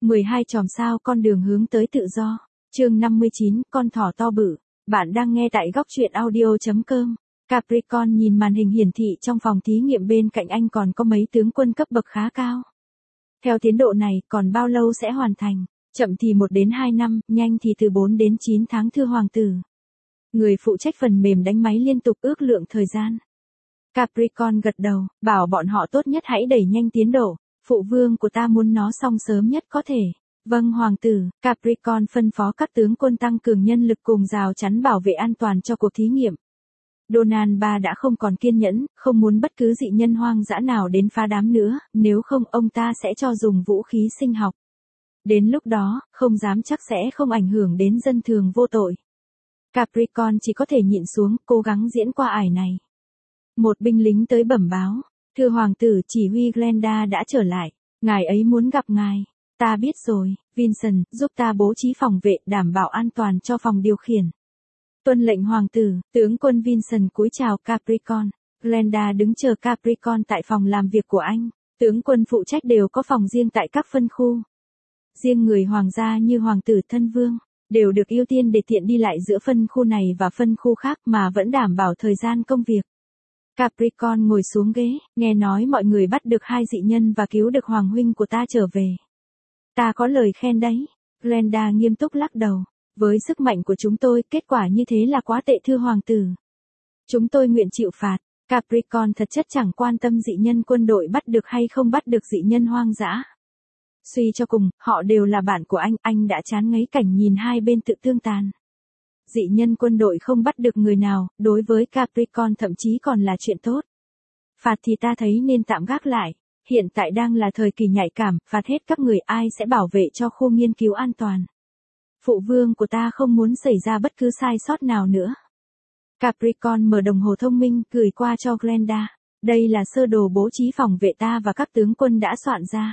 12 chòm sao con đường hướng tới tự do. Chương 59, con thỏ to bự. Bạn đang nghe tại góc truyện audio.com. Capricorn nhìn màn hình hiển thị trong phòng thí nghiệm bên cạnh anh còn có mấy tướng quân cấp bậc khá cao. Theo tiến độ này, còn bao lâu sẽ hoàn thành? Chậm thì 1 đến 2 năm, nhanh thì từ 4 đến 9 tháng thưa hoàng tử. Người phụ trách phần mềm đánh máy liên tục ước lượng thời gian. Capricorn gật đầu, bảo bọn họ tốt nhất hãy đẩy nhanh tiến độ. Phụ vương của ta muốn nó xong sớm nhất có thể. Vâng hoàng tử, Capricorn phân phó các tướng quân tăng cường nhân lực cùng rào chắn bảo vệ an toàn cho cuộc thí nghiệm. Donald III đã không còn kiên nhẫn, không muốn bất cứ dị nhân hoang dã nào đến phá đám nữa, nếu không ông ta sẽ cho dùng vũ khí sinh học. Đến lúc đó, không dám chắc sẽ không ảnh hưởng đến dân thường vô tội. Capricorn chỉ có thể nhịn xuống, cố gắng diễn qua ải này. Một binh lính tới bẩm báo, thưa hoàng tử, chỉ huy Glenda đã trở lại, ngài ấy muốn gặp ngài. Ta biết rồi, Vincent, giúp ta bố trí phòng vệ đảm bảo an toàn cho phòng điều khiển. Tuân lệnh hoàng tử, tướng quân Vincent cúi chào Capricorn. Glenda đứng chờ Capricorn tại phòng làm việc của anh. Tướng quân phụ trách đều có phòng riêng tại các phân khu. Riêng người hoàng gia như hoàng tử thân vương, đều được ưu tiên để tiện đi lại giữa phân khu này và phân khu khác mà vẫn đảm bảo thời gian công việc. Capricorn ngồi xuống ghế, nghe nói mọi người bắt được 2 dị nhân và cứu được hoàng huynh của ta trở về. Ta có lời khen đấy. Glenda nghiêm túc lắc đầu. Với sức mạnh của chúng tôi, kết quả như thế là quá tệ thưa hoàng tử. Chúng tôi nguyện chịu phạt. Capricorn thật chất chẳng quan tâm dị nhân quân đội bắt được hay không bắt được dị nhân hoang dã. Suy cho cùng, họ đều là bạn của anh đã chán ngấy cảnh nhìn hai bên tự tương tàn. Dị nhân quân đội không bắt được người nào, đối với Capricorn thậm chí còn là chuyện tốt. Phạt thì ta thấy nên tạm gác lại, hiện tại đang là thời kỳ nhạy cảm, phạt hết các người ai sẽ bảo vệ cho khu nghiên cứu an toàn. Phụ vương của ta không muốn xảy ra bất cứ sai sót nào nữa. Capricorn mở đồng hồ thông minh, gửi qua cho Glenda. Đây là sơ đồ bố trí phòng vệ ta và các tướng quân đã soạn ra.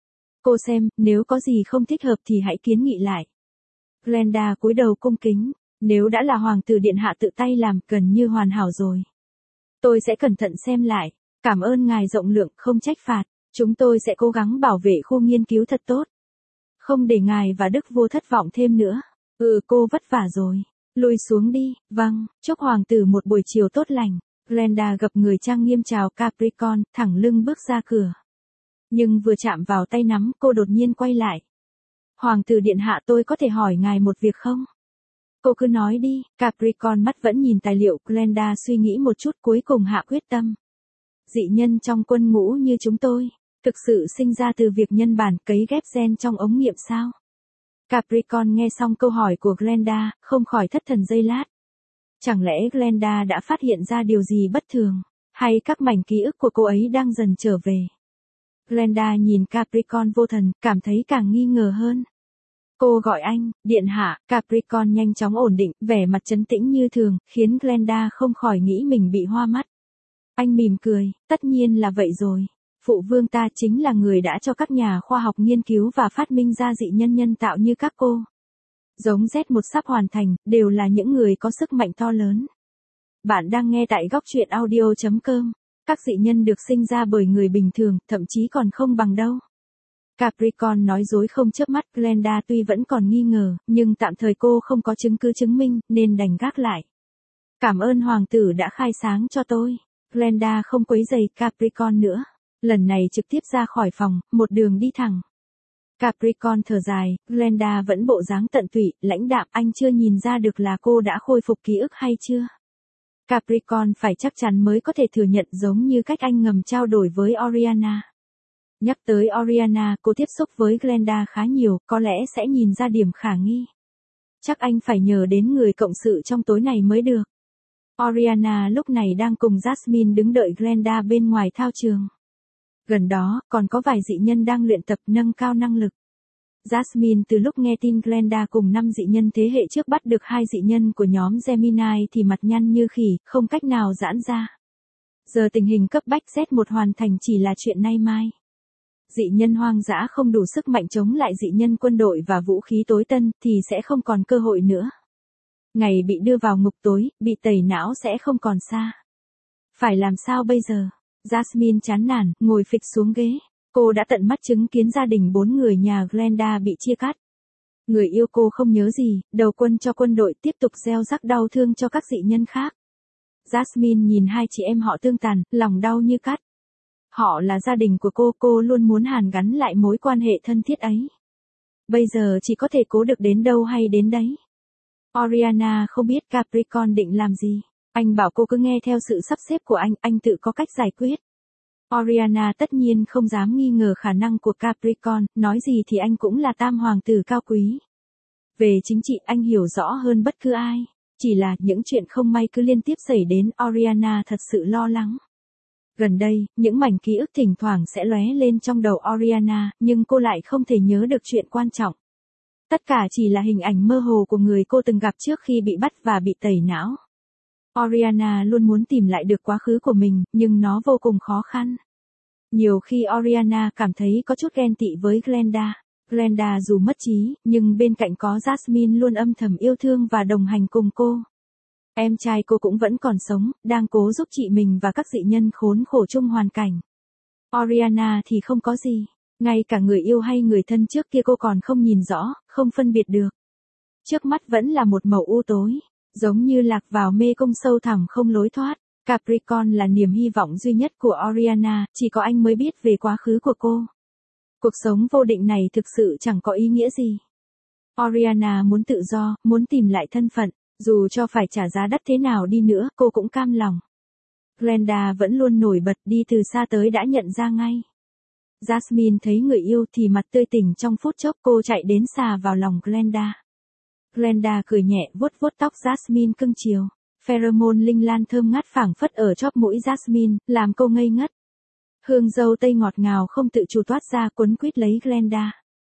Cô xem, nếu có gì không thích hợp thì hãy kiến nghị lại. Glenda cúi đầu cung kính, nếu đã là hoàng tử điện hạ tự tay làm, gần như hoàn hảo rồi. Tôi sẽ cẩn thận xem lại, cảm ơn ngài rộng lượng, không trách phạt, chúng tôi sẽ cố gắng bảo vệ khu nghiên cứu thật tốt. Không để ngài và Đức vua thất vọng thêm nữa. Cô vất vả rồi. Lui xuống đi. Vâng, chúc hoàng tử một buổi chiều tốt lành. Glenda gập người trang nghiêm chào Capricorn, thẳng lưng bước ra cửa. Nhưng vừa chạm vào tay nắm, cô đột nhiên quay lại. Hoàng tử điện hạ, tôi có thể hỏi ngài một việc không? Cô cứ nói đi. Capricorn mắt vẫn nhìn tài liệu. Glenda suy nghĩ một chút cuối cùng hạ quyết tâm. Dị nhân trong quân ngũ như chúng tôi, thực sự sinh ra từ việc nhân bản cấy ghép gen trong ống nghiệm sao? Capricorn nghe xong câu hỏi của Glenda, không khỏi thất thần giây lát. Chẳng lẽ Glenda đã phát hiện ra điều gì bất thường, hay các mảnh ký ức của cô ấy đang dần trở về? Glenda nhìn Capricorn vô thần, cảm thấy càng nghi ngờ hơn. Cô gọi anh, điện hạ. Capricorn nhanh chóng ổn định, vẻ mặt trấn tĩnh như thường, khiến Glenda không khỏi nghĩ mình bị hoa mắt. Anh mỉm cười, tất nhiên là vậy rồi. Phụ vương ta chính là người đã cho các nhà khoa học nghiên cứu và phát minh ra dị nhân nhân tạo như các cô. Giống Z1 sắp hoàn thành, đều là những người có sức mạnh to lớn. Bạn đang nghe tại góc truyện audio.com. Các dị nhân được sinh ra bởi người bình thường, thậm chí còn không bằng đâu. Capricorn nói dối không chớp mắt. Glenda tuy vẫn còn nghi ngờ, nhưng tạm thời cô không có chứng cứ chứng minh, nên đành gác lại. Cảm ơn hoàng tử đã khai sáng cho tôi. Glenda không quấy rầy Capricorn nữa. Lần này trực tiếp ra khỏi phòng, một đường đi thẳng. Capricorn thở dài, Glenda vẫn bộ dáng tận tụy, lãnh đạm, anh chưa nhìn ra được là cô đã khôi phục ký ức hay chưa? Capricorn phải chắc chắn mới có thể thừa nhận, giống như cách anh ngầm trao đổi với Oriana. Nhắc tới Oriana, cô tiếp xúc với Glenda khá nhiều, có lẽ sẽ nhìn ra điểm khả nghi. Chắc anh phải nhờ đến người cộng sự trong tối này mới được. Oriana lúc này đang cùng Jasmine đứng đợi Glenda bên ngoài thao trường. Gần đó, còn có vài dị nhân đang luyện tập nâng cao năng lực. Jasmine từ lúc nghe tin Glenda cùng 5 dị nhân thế hệ trước bắt được 2 dị nhân của nhóm Gemini thì mặt nhăn như khỉ, không cách nào giãn ra. Giờ tình hình cấp bách Z1 hoàn thành chỉ là chuyện nay mai. Dị nhân hoang dã không đủ sức mạnh chống lại dị nhân quân đội và vũ khí tối tân thì sẽ không còn cơ hội nữa. Ngày bị đưa vào ngục tối, bị tẩy não sẽ không còn xa. Phải làm sao bây giờ? Jasmine chán nản, ngồi phịch xuống ghế. Cô đã tận mắt chứng kiến gia đình 4 người nhà Glenda bị chia cắt. Người yêu cô không nhớ gì, đầu quân cho quân đội tiếp tục gieo rắc đau thương cho các dị nhân khác. Jasmine nhìn hai chị em họ tương tàn, lòng đau như cắt. Họ là gia đình của cô luôn muốn hàn gắn lại mối quan hệ thân thiết ấy. Bây giờ chỉ có thể cố được đến đâu hay đến đấy. Oriana không biết Capricorn định làm gì. Anh bảo cô cứ nghe theo sự sắp xếp của anh tự có cách giải quyết. Oriana tất nhiên không dám nghi ngờ khả năng của Capricorn, nói gì thì anh cũng là tam hoàng tử cao quý. Về chính trị anh hiểu rõ hơn bất cứ ai. Chỉ là những chuyện không may cứ liên tiếp xảy đến, Oriana thật sự lo lắng. Gần đây, những mảnh ký ức thỉnh thoảng sẽ lóe lên trong đầu Oriana, nhưng cô lại không thể nhớ được chuyện quan trọng. Tất cả chỉ là hình ảnh mơ hồ của người cô từng gặp trước khi bị bắt và bị tẩy não. Oriana luôn muốn tìm lại được quá khứ của mình, nhưng nó vô cùng khó khăn. Nhiều khi Oriana cảm thấy có chút ghen tị với Glenda. Glenda dù mất trí, nhưng bên cạnh có Jasmine luôn âm thầm yêu thương và đồng hành cùng cô. Em trai cô cũng vẫn còn sống, đang cố giúp chị mình và các dị nhân khốn khổ chung hoàn cảnh. Oriana thì không có gì. Ngay cả người yêu hay người thân trước kia cô còn không nhìn rõ, không phân biệt được. Trước mắt vẫn là một màu u tối, giống như lạc vào mê cung sâu thẳm không lối thoát. Capricorn là niềm hy vọng duy nhất của Oriana, chỉ có anh mới biết về quá khứ của cô. Cuộc sống vô định này thực sự chẳng có ý nghĩa gì. Oriana muốn tự do, muốn tìm lại thân phận, dù cho phải trả giá đắt thế nào đi nữa, cô cũng cam lòng. Glenda vẫn luôn nổi bật, đi từ xa tới đã nhận ra ngay. Jasmine thấy người yêu thì mặt tươi tỉnh, trong phút chốc cô chạy đến xà vào lòng Glenda. Glenda cười nhẹ vuốt vuốt tóc Jasmine cưng chiều. Pheromone linh lan thơm ngát phảng phất ở chóp mũi Jasmine, làm cô ngây ngất. Hương dâu tây ngọt ngào không tự chủ toát ra quấn quýt lấy Glenda.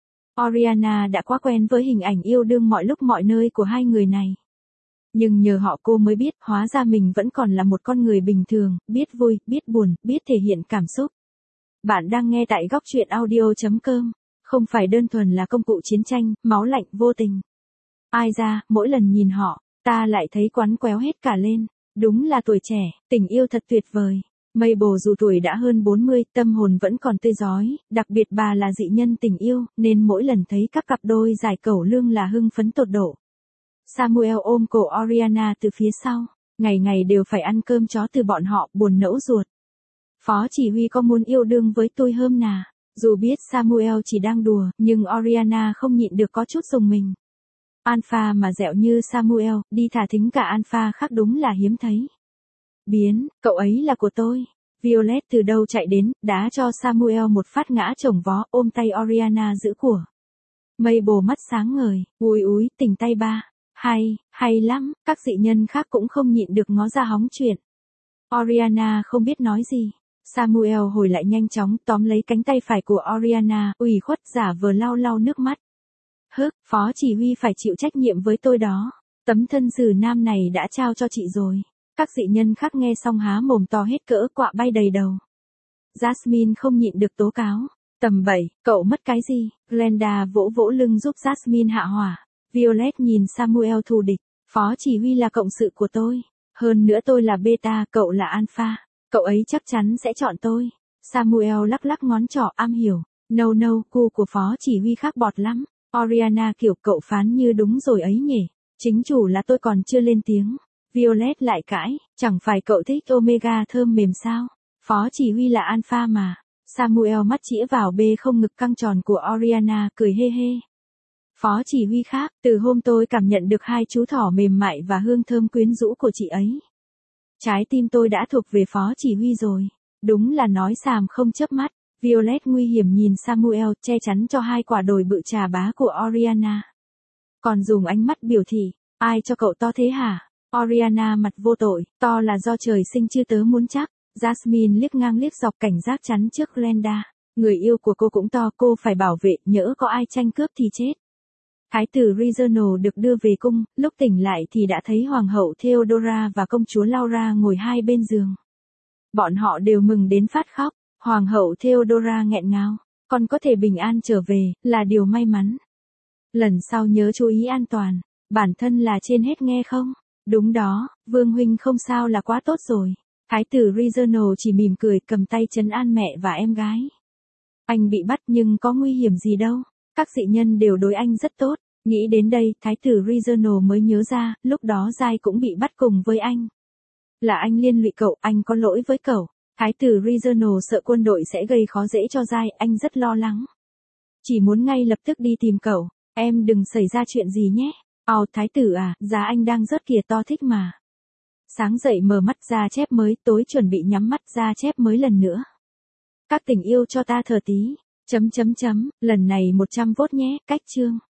Oriana đã quá quen với hình ảnh yêu đương mọi lúc mọi nơi của hai người này. Nhưng nhờ họ cô mới biết, hóa ra mình vẫn còn là một con người bình thường, biết vui, biết buồn, biết thể hiện cảm xúc. Bạn đang nghe tại góc truyện audio.com. Không phải đơn thuần là công cụ chiến tranh, máu lạnh, vô tình. Ai ra, mỗi lần nhìn họ, ta lại thấy quắn quéo hết cả lên. Đúng là tuổi trẻ, tình yêu thật tuyệt vời. Mabel dù tuổi đã hơn 40, tâm hồn vẫn còn tươi rói, đặc biệt bà là dị nhân tình yêu, nên mỗi lần thấy các cặp đôi giải cẩu lương là hưng phấn tột độ. Samuel ôm cổ Oriana từ phía sau, ngày ngày đều phải ăn cơm chó từ bọn họ, buồn nẫu ruột. Phó chỉ huy có muốn yêu đương với tôi không nà? Dù biết Samuel chỉ đang đùa, nhưng Oriana không nhịn được có chút rùng mình. Alpha mà dẹo như Samuel, đi thả thính cả Alpha khác đúng là hiếm thấy. Biến, cậu ấy là của tôi. Violet từ đâu chạy đến, đá cho Samuel một phát ngã chồng vó, ôm tay Oriana giữ của. Mabel mắt sáng ngời, úi, tình tay ba. Hay lắm, các dị nhân khác cũng không nhịn được ngó ra hóng chuyện. Oriana không biết nói gì. Samuel hồi lại nhanh chóng tóm lấy cánh tay phải của Oriana, ủy khuất giả vờ lau nước mắt. Phó chỉ huy phải chịu trách nhiệm với tôi đó. Tấm thân dừ nam này đã trao cho chị rồi. Các dị nhân khác nghe xong há mồm to hết cỡ, quạ bay đầy đầu. Jasmine không nhịn được tố cáo. Tầm 7, cậu mất cái gì? Glenda vỗ lưng giúp Jasmine hạ hỏa. Violet nhìn Samuel thù địch. Phó chỉ huy là cộng sự của tôi. Hơn nữa tôi là beta, cậu là alpha. Cậu ấy chắc chắn sẽ chọn tôi. Samuel lắc ngón trỏ, am hiểu. No, cu của phó chỉ huy khác bọt lắm. Oriana kiểu cậu phán như đúng rồi ấy nhỉ. Chính chủ là tôi còn chưa lên tiếng. Violet lại cãi, chẳng phải cậu thích Omega thơm mềm sao? Phó chỉ huy là alpha mà. Samuel mắt chĩa vào bê không ngực căng tròn của Oriana, cười hê hê. Phó chỉ huy khác, từ hôm tôi cảm nhận được hai chú thỏ mềm mại và hương thơm quyến rũ của chị ấy. Trái tim tôi đã thuộc về phó chỉ huy rồi. Đúng là nói xàm không chớp mắt. Violet nguy hiểm nhìn Samuel, che chắn cho hai quả đồi bự trà bá của Oriana. Còn dùng ánh mắt biểu thị, ai cho cậu to thế hả? Oriana mặt vô tội, to là do trời sinh chưa tớ muốn chắc. Jasmine liếc ngang liếc dọc cảnh giác chắn trước Glenda. Người yêu của cô cũng to, cô phải bảo vệ, nhỡ có ai tranh cướp thì chết. Thái tử Reginald được đưa về cung, lúc tỉnh lại thì đã thấy hoàng hậu Theodora và công chúa Laura ngồi hai bên giường. Bọn họ đều mừng đến phát khóc. Hoàng hậu Theodora nghẹn ngào, con có thể bình an trở về, là điều may mắn. Lần sau nhớ chú ý an toàn, bản thân là trên hết nghe không? Đúng đó, Vương huynh không sao là quá tốt rồi. Thái tử Reginald chỉ mỉm cười cầm tay trấn an mẹ và em gái. Anh bị bắt nhưng có nguy hiểm gì đâu. Các dị nhân đều đối anh rất tốt. Nghĩ đến đây, thái tử Regional mới nhớ ra, lúc đó Giai cũng bị bắt cùng với anh. Là anh liên lụy cậu, anh có lỗi với cậu. Thái tử Regional sợ quân đội sẽ gây khó dễ cho Giai, anh rất lo lắng. Chỉ muốn ngay lập tức đi tìm cậu, em đừng xảy ra chuyện gì nhé. Thái tử à, da anh đang rớt kìa, to thích mà. Sáng dậy mở mắt ra chép mới, tối chuẩn bị nhắm mắt ra chép mới lần nữa. Các tình yêu cho ta thở tí. Lần này 100 vote nhé, cách chương.